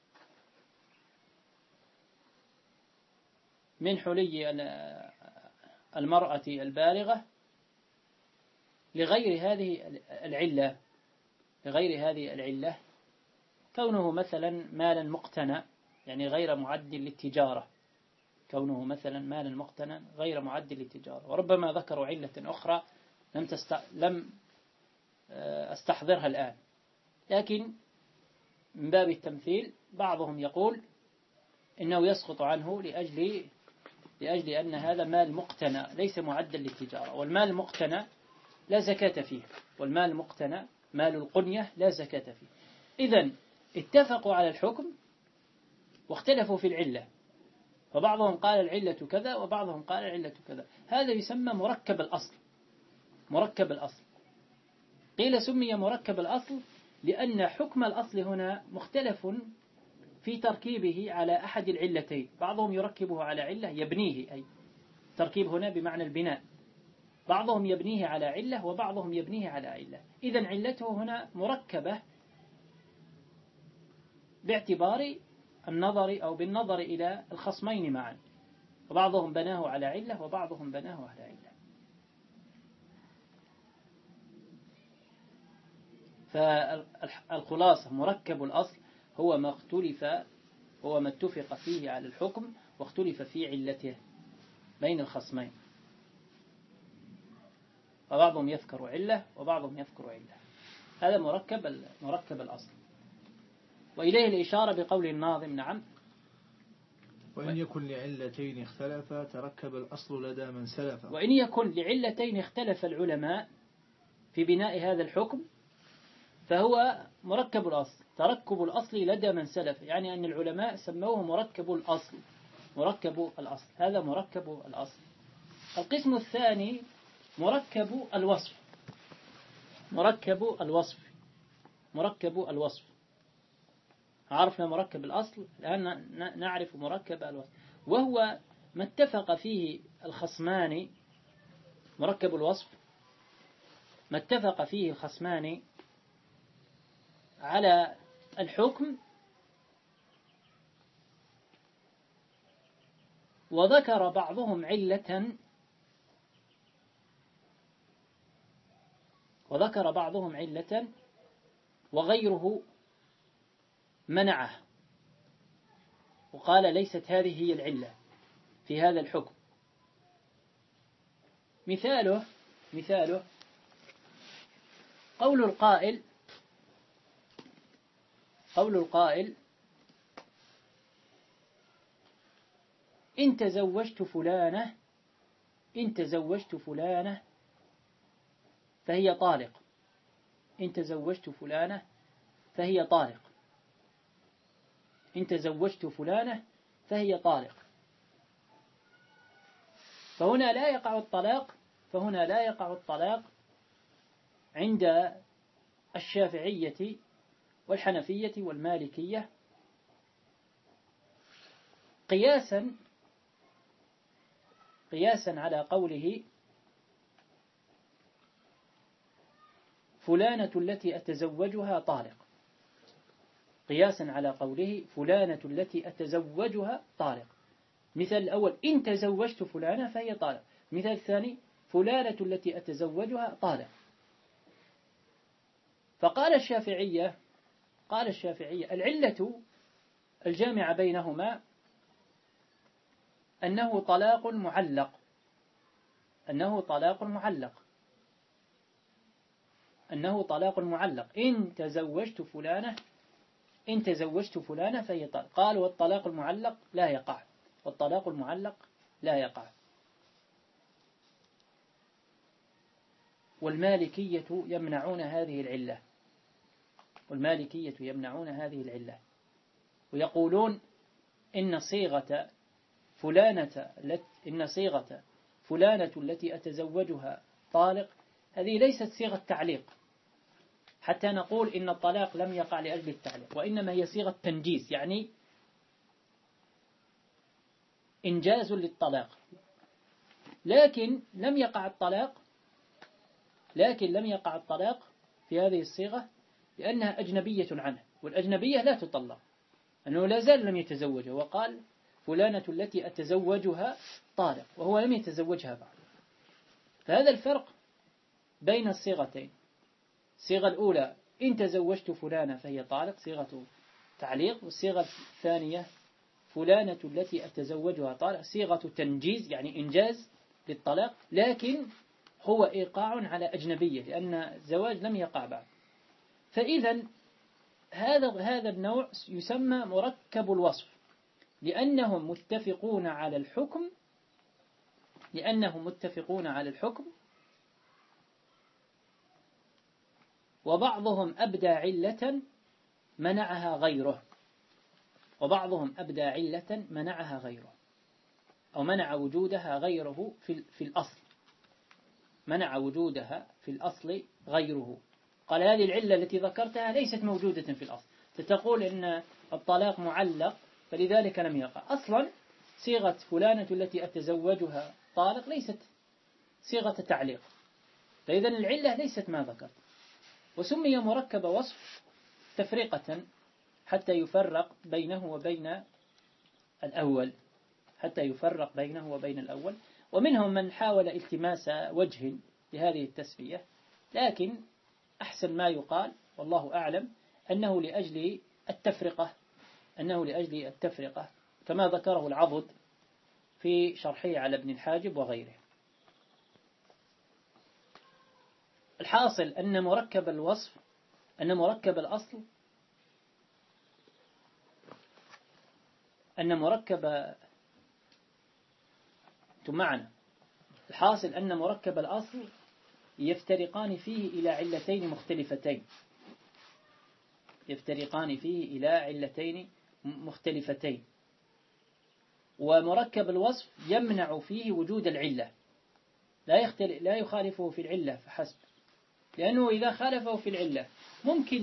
من حلي المرأة البالغة لغير هذه العلة لغير هذه العلة كونه مثلا مالا مقتنى، يعني غير معد للتجارة كونه مثلا مالا مقتنى غير معد للتجارة. وربما ذكروا علة أخرى لم تست... لم أستحضرها الآن، لكن من باب التمثيل بعضهم يقول إنه يسقط عنه لأجل لأجل أن هذا مال مقتنى ليس معدا للتجارة، والمال المقتنى لا زكاة فيه، والمال المقتنى مال القنية لا زكاة فيه. إذن اتفقوا على الحكم واختلفوا في العلة، فبعضهم قال العلة كذا وبعضهم قال العلة كذا. هذا يسمى مركب الأصل. مركب الأصل قيل سمي مركب الأصل لأن حكم الأصل هنا مختلف في تركيبه على أحد العلتين. بعضهم يركبه على علة يبنيه، أي تركيب هنا بمعنى البناء، بعضهم يبنيه على علة وبعضهم يبنيه على علة. إذن علته هنا مركبة باعتبار النظر أو بالنظر إلى الخصمين معا، وبعضهم بناه على علة وبعضهم بناه على علة. فالخلاصة مركب الأصل هو ما اختلف هو ما اتفق فيه على الحكم واختلف في علته بين الخصمين، فبعضهم يذكر علة وبعضهم يذكر علة. هذا مركب مركب الأصل. وإليه الإشارة بقول الناظم. نعم. وإن يكن لعلتين اختلفا تركب الأصل لدى من سلف. وإن يكن لعلتين اختلف العلماء في بناء هذا الحكم فهو مركب الأصل، تركب الأصل لدى من سلف، يعني أن العلماء سموه مركب الأصل، مركب الأصل، هذا مركب الأصل. القسم الثاني مركب الوصف، مركب الوصف، مركب الوصف. عرفنا مركب الأصل، الآن نعرف مركب الوصف، وهو ما اتفق فيه الخصمان. مركب الوصف ما اتفق فيه الخصمان على الحكم وذكر بعضهم علة وذكر بعضهم علة وغيره منعه وقال ليست هذه هي العلة في هذا الحكم. مثاله مثاله قول القائل قول القائل إن تزوجت فلانة إن تزوجت فلانة فهي طالق، إن تزوجت فلانة فهي طالق، إن تزوجت فلانة فهي طالق. فهنا لا يقع الطلاق فهنا لا يقع الطلاق عند الشافعية والحنفية والمالكية قياسا قياسا على قوله فلانة التي أتزوجها طالق، قياسا على قوله فلانة التي أتزوجها طالق. مثال الأول إن تزوجت فلانة فهي طالق، مثال الثاني فلانة التي أتزوجها طالق. فقال الشافعية قال الشافعية العلة الجامعة بينهما أنه طلاق معلق، أنه طلاق معلق أنه طلاق معلق إن تزوجت فلانة إن تزوجت فلانة فهي طلاق. قال والطلاق المعلق لا يقع، والطلاق المعلق لا يقع. والمالكية يمنعون هذه العلة، والمالكية يمنعون هذه العلة ويقولون إن صيغة فلانة إن صيغة فلانة التي أتزوجها طالق هذه ليست صيغة تعليق حتى نقول إن الطلاق لم يقع لأجل التعليق، وإنما هي صيغة تنجيز، يعني إنجاز للطلاق. لكن لم يقع الطلاق لكن لم يقع الطلاق في هذه الصيغة لأنها أجنبية عنه، والأجنبية لا تطلق، أنه لا زال لم يتزوجها، وقال فلانة التي أتزوجها طالق وهو لم يتزوجها بعد. فهذا الفرق بين الصيغتين. الصيغة الأولى إن تزوجت فلانة فهي طالق، صيغة تعليق، والصيغة الثانية فلانة التي أتزوجها طالق، صيغة تنجيز يعني إنجاز للطلاق، لكن هو إيقاع على أجنبية لأن الزواج لم يقع بعد. فإذا هذا هذا النوع يسمى مركب الوصف لأنهم متفقون على الحكم لأنهم متفقون على الحكم وبعضهم أبدى علة منعها غيره وبعضهم أبدى علة منعها غيره أو منع وجودها غيره في في الأصل منع وجودها في الأصل غيره. قال هذه العلة التي ذكرتها ليست موجودة في الأصل، ستقول إن الطلاق معلق فلذلك لم يقع. أصلا صيغة فلانة التي أتزوجها طالق ليست صيغة تعليق، فإذا العلة ليست ما ذكرت، وسمي مركب وصف تفرقة حتى يفرق بينه وبين الأول حتى يفرق بينه وبين الأول. ومنهم من حاول التماس وجه لهذه التسمية، لكن أحسن ما يقال والله أعلم أنه لأجل التفرقة أنه لأجل التفرقة كما ذكره العضد في شرحه على ابن الحاجب وغيره. الحاصل أن مركب الوصف أن مركب الأصل أن مركب أنتم معنا الحاصل أن مركب الأصل يفترقان فيه إلى علتين مختلفتين يفترقان فيه إلى علتين مختلفتين ومركب الوصف يمنع فيه وجود العلة لا يختلف لا يخالفه في العلة فحسب لأنه إذا خالفه في العلة ممكن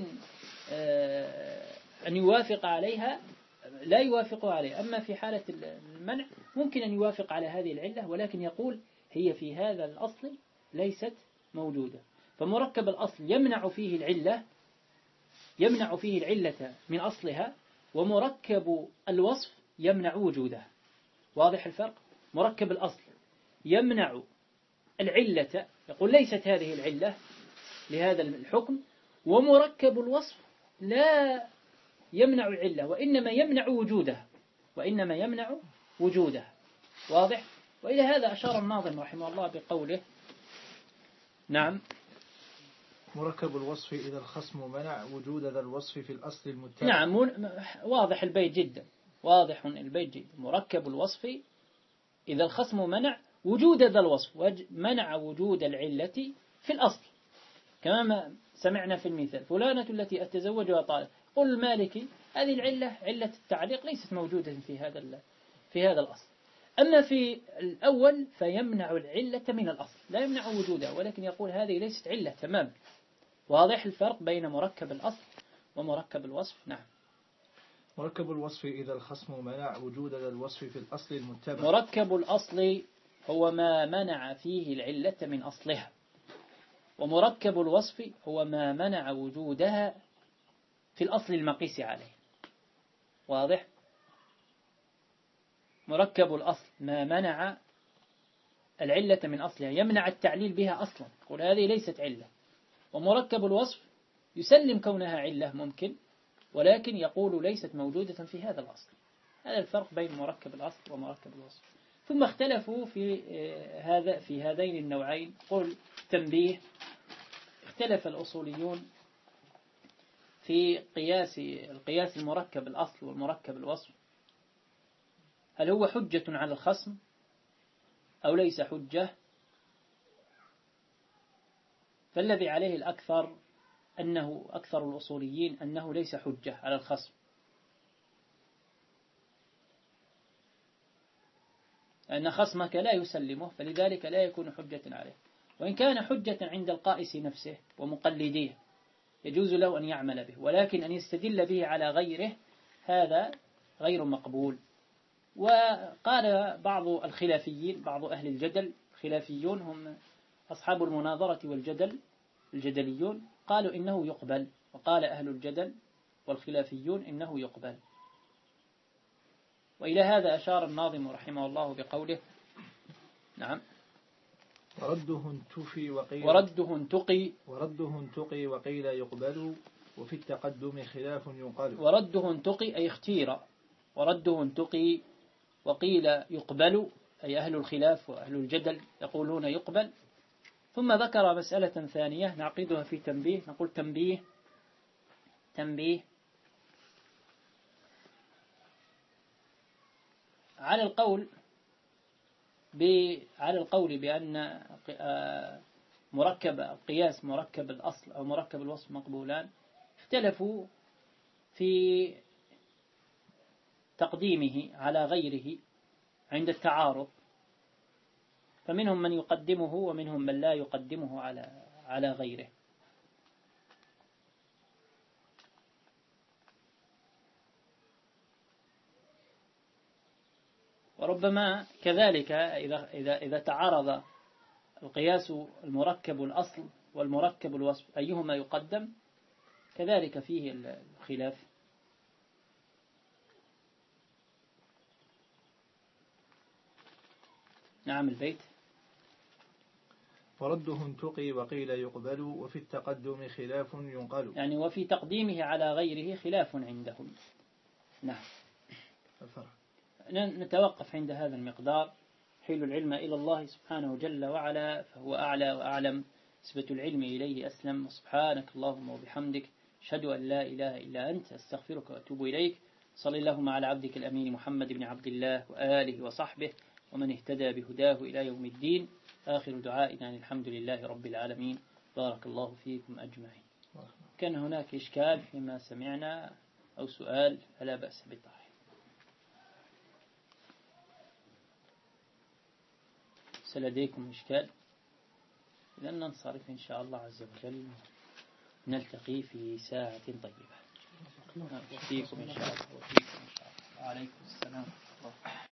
أن يوافق عليها لا يوافق عليه أما في حالة المنع ممكن أن يوافق على هذه العلة ولكن يقول هي في هذا الأصل ليست موجودة فمركب الأصل يمنع فيه العلة يمنع فيه العلة من أصلها ومركب الوصف يمنع وجودها واضح الفرق مركب الأصل يمنع العلة يقول ليست هذه العلة لهذا الحكم ومركب الوصف لا يمنع العلة وإنما يمنع وجودها وإنما يمنع وجودها واضح وإلى هذا أشار الناظم رحمه الله بقوله نعم مركب الوصف إذا الخصم منع وجود ذا الوصف في الأصل المتبع نعم واضح البيت جدا واضح البيت جدا مركب الوصف إذا الخصم منع وجود ذا الوصف منع وجود العلة في الأصل كما سمعنا في المثال فلانة التي أتزوجها طالب قل المالكي هذه العلة علة التعليق ليست موجودة في هذا في هذا الأصل أما في الأول فيمنع العلة من الأصل لا يمنع وجودها ولكن يقول هذه ليست علة تمام واضح الفرق بين مركب الأصل ومركب الوصف نعم مركب الوصف إذا الخصم منع وجود ذا الوصف في الأصل المتبع مركب الأصل هو ما منع فيه العلة من أصلها ومركب الوصف هو ما منع وجودها في الأصل المقيس عليه واضح مركب الأصل ما منع العلة من أصلها يمنع التعليل بها أصلا يقول هذه ليست علة ومركب الوصف يسلم كونها علة ممكن ولكن يقول ليست موجودة في هذا الأصل هذا الفرق بين مركب الأصل ومركب الوصف ثم اختلفوا في هذا في هذين النوعين قل تنبيه اختلف الأصوليون في قياس القياس المركب الأصل والمركب الوصف هل هو حجة على الخصم أو ليس حجة فالذي عليه الأكثر أنه أكثر الأصوليين أنه ليس حجة على الخصم أن خصمك لا يسلمه فلذلك لا يكون حجة عليه وإن كان حجة عند القائس نفسه ومقلديه يجوز له أن يعمل به ولكن أن يستدل به على غيره هذا غير مقبول وقال بعض الخلافيين بعض أهل الجدل الخلافيون هم أصحاب المناظرة والجدل الجدليون قالوا إنه يقبل وقال أهل الجدل والخلافيون إنه يقبل وإلى هذا أشار الناظم رحمه الله بقوله نعم ورده انتفي وقيل ورده انتقي ورده انتقي وقيل يقبل وفي التقدم خلاف ينقل ورده انتقي أي اختير ورده انتقي وقيل يقبل أي أهل الخلاف وأهل الجدل يقولون يقبل ثم ذكر مسألة ثانية نعقدها في تنبيه نقول تنبيه تنبيه على القول على القول بأن مركب قياس مركب الأصل أو مركب الوصف مقبولان اختلفوا في تقديمه على غيره عند التعارض فمنهم من يقدمه ومنهم من لا يقدمه على على غيره وربما كذلك إذا إذا إذا تعارض القياس المركب الأصل والمركب الوصف أيهما يقدم كذلك فيه الخلاف نعم البيت ورده انتقي وقيل يقبل وفي التقدم خلاف ينقل يعني وفي تقديمه على غيره خلاف عندهم نعم الفرق. نتوقف عند هذا المقدار حيل العلم إلى الله سبحانه جل وعلا فهو أعلى وأعلم نسبة العلم إليه أسلم وسبحانك اللهم وبحمدك أشهد أن لا إله إلا أنت أستغفرك وأتوب إليك صلى اللهم على عبدك الأمين محمد بن عبد الله وآله وصحبه ومن اهتدى بهداه إلى يوم الدين. آخر دعائنا الحمد لله رب العالمين. بارك الله فيكم أجمعين. كان هناك إشكال فيما سمعنا أو سؤال فلا بأس بطرحه. لديكم إشكال؟ إذن ننصرف إن شاء الله عز وجل، نلتقي في ساعة طيبة. وفيكم إن شاء الله. وفيكم إن شاء الله. وعليكم السلام.